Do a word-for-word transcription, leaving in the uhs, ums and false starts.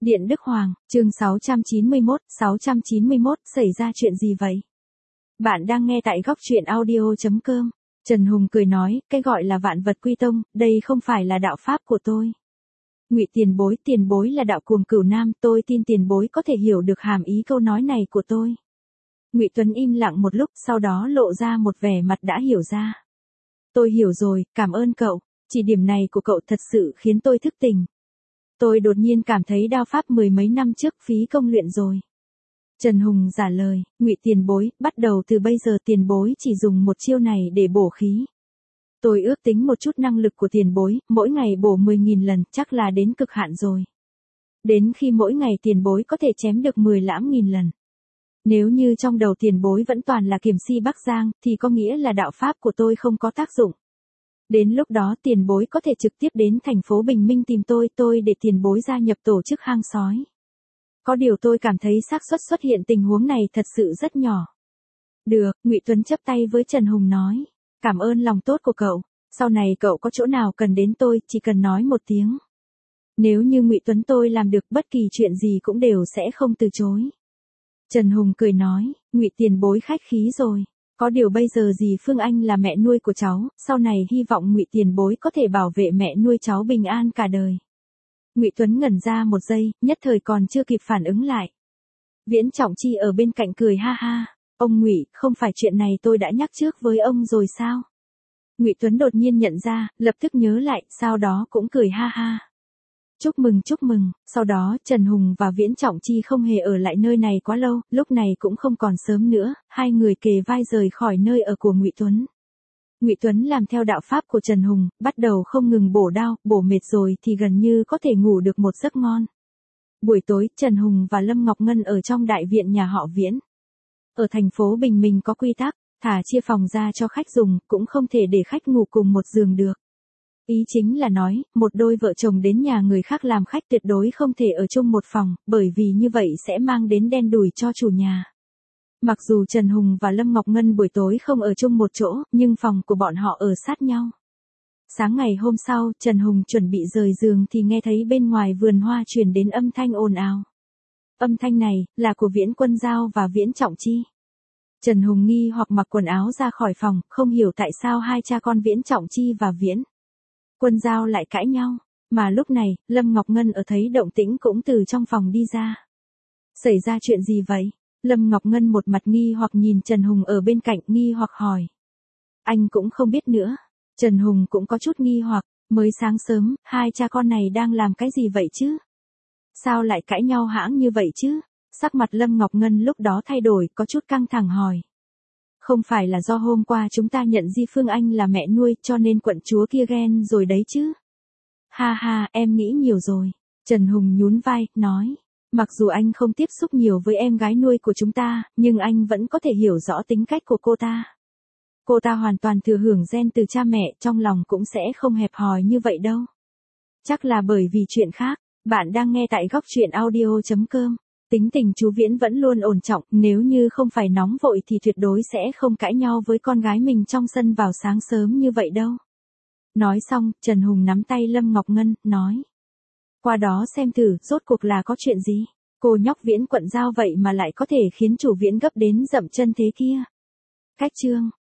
Điện Đức Hoàng, chương sáu trăm chín mươi mốt, sáu trăm chín mươi mốt, xảy ra chuyện gì vậy? Bạn đang nghe tại góc truyện audio chấm com. Trần Hùng cười nói, cái gọi là vạn vật quy tông, đây không phải là đạo pháp của tôi. Ngụy tiền bối, tiền bối là đạo cuồng cửu nam, tôi tin tiền bối có thể hiểu được hàm ý câu nói này của tôi. Ngụy Tuấn im lặng một lúc, sau đó lộ ra một vẻ mặt đã hiểu ra. Tôi hiểu rồi, cảm ơn cậu, chỉ điểm này của cậu thật sự khiến tôi thức tỉnh. Tôi đột nhiên cảm thấy đao pháp mười mấy năm trước phí công luyện rồi. Trần Hùng giả lời, Ngụy tiền bối, bắt đầu từ bây giờ tiền bối chỉ dùng một chiêu này để bổ khí. Tôi ước tính một chút năng lực của tiền bối, mỗi ngày bổ mười nghìn lần, chắc là đến cực hạn rồi. Đến khi mỗi ngày tiền bối có thể chém được mười lãm nghìn lần. Nếu như trong đầu tiền bối vẫn toàn là kiềm si Bắc Giang, thì có nghĩa là đạo pháp của tôi không có tác dụng. Đến lúc đó tiền bối có thể trực tiếp đến thành phố Bình Minh tìm tôi, tôi để tiền bối gia nhập tổ chức hang sói. Có điều tôi cảm thấy xác suất xuất hiện tình huống này thật sự rất nhỏ. Được, Ngụy Tuấn chắp tay với Trần Hùng nói, cảm ơn lòng tốt của cậu, sau này cậu có chỗ nào cần đến tôi, chỉ cần nói một tiếng. Nếu như Ngụy Tuấn tôi làm được bất kỳ chuyện gì cũng đều sẽ không từ chối. Trần Hùng cười nói, Ngụy tiền bối khách khí rồi. Có điều bây giờ dì Phương Anh là mẹ nuôi của cháu, sau này hy vọng Ngụy tiền bối có thể bảo vệ mẹ nuôi cháu bình an cả đời. Ngụy Tuấn ngẩn ra một giây, nhất thời còn chưa kịp phản ứng lại. Viễn Trọng Chi ở bên cạnh cười ha ha, ông Ngụy, không phải chuyện này tôi đã nhắc trước với ông rồi sao? Ngụy Tuấn đột nhiên nhận ra, lập tức nhớ lại, sau đó cũng cười ha ha. Chúc mừng chúc mừng, sau đó Trần Hùng và Viễn Trọng Chi không hề ở lại nơi này quá lâu, lúc này cũng không còn sớm nữa, hai người kề vai rời khỏi nơi ở của Ngụy Tuấn. Ngụy Tuấn làm theo đạo pháp của Trần Hùng, bắt đầu không ngừng bổ đao, bổ mệt rồi thì gần như có thể ngủ được một giấc ngon. Buổi tối, Trần Hùng và Lâm Ngọc Ngân ở trong đại viện nhà họ Viễn. Ở thành phố Bình Minh có quy tắc, thả chia phòng ra cho khách dùng, cũng không thể để khách ngủ cùng một giường được. Ý chính là nói, một đôi vợ chồng đến nhà người khác làm khách tuyệt đối không thể ở chung một phòng, bởi vì như vậy sẽ mang đến đen đủi cho chủ nhà. Mặc dù Trần Hùng và Lâm Ngọc Ngân buổi tối không ở chung một chỗ, nhưng phòng của bọn họ ở sát nhau. Sáng ngày hôm sau, Trần Hùng chuẩn bị rời giường thì nghe thấy bên ngoài vườn hoa truyền đến âm thanh ồn ào. Âm thanh này, là của Viễn Quân Giao và Viễn Trọng Chi. Trần Hùng nghi hoặc mặc quần áo ra khỏi phòng, không hiểu tại sao hai cha con Viễn Trọng Chi và Viễn Quân Giao lại cãi nhau, mà lúc này, Lâm Ngọc Ngân ở thấy động tĩnh cũng từ trong phòng đi ra. Xảy ra chuyện gì vậy? Lâm Ngọc Ngân một mặt nghi hoặc nhìn Trần Hùng ở bên cạnh nghi hoặc hỏi. Anh cũng không biết nữa. Trần Hùng cũng có chút nghi hoặc, mới sáng sớm, hai cha con này đang làm cái gì vậy chứ? Sao lại cãi nhau hãng như vậy chứ? Sắc mặt Lâm Ngọc Ngân lúc đó thay đổi, có chút căng thẳng hỏi. Không phải là do hôm qua chúng ta nhận Di Phương Anh là mẹ nuôi cho nên quận chúa kia ghen rồi đấy chứ? Ha ha, em nghĩ nhiều rồi. Trần Hùng nhún vai, nói. Mặc dù anh không tiếp xúc nhiều với em gái nuôi của chúng ta, nhưng anh vẫn có thể hiểu rõ tính cách của cô ta. Cô ta hoàn toàn thừa hưởng gen từ cha mẹ, trong lòng cũng sẽ không hẹp hòi như vậy đâu. Chắc là bởi vì chuyện khác. Bạn đang nghe tại góc truyện audio chấm com. Tính tình chú Viễn vẫn luôn ổn trọng, nếu như không phải nóng vội thì tuyệt đối sẽ không cãi nhau với con gái mình trong sân vào sáng sớm như vậy đâu. Nói xong, Trần Hùng nắm tay Lâm Ngọc Ngân, nói. Qua đó xem thử, rốt cuộc là có chuyện gì? Cô nhóc Viễn Quận Giao vậy mà lại có thể khiến chủ Viễn gấp đến dậm chân thế kia. Cách chương.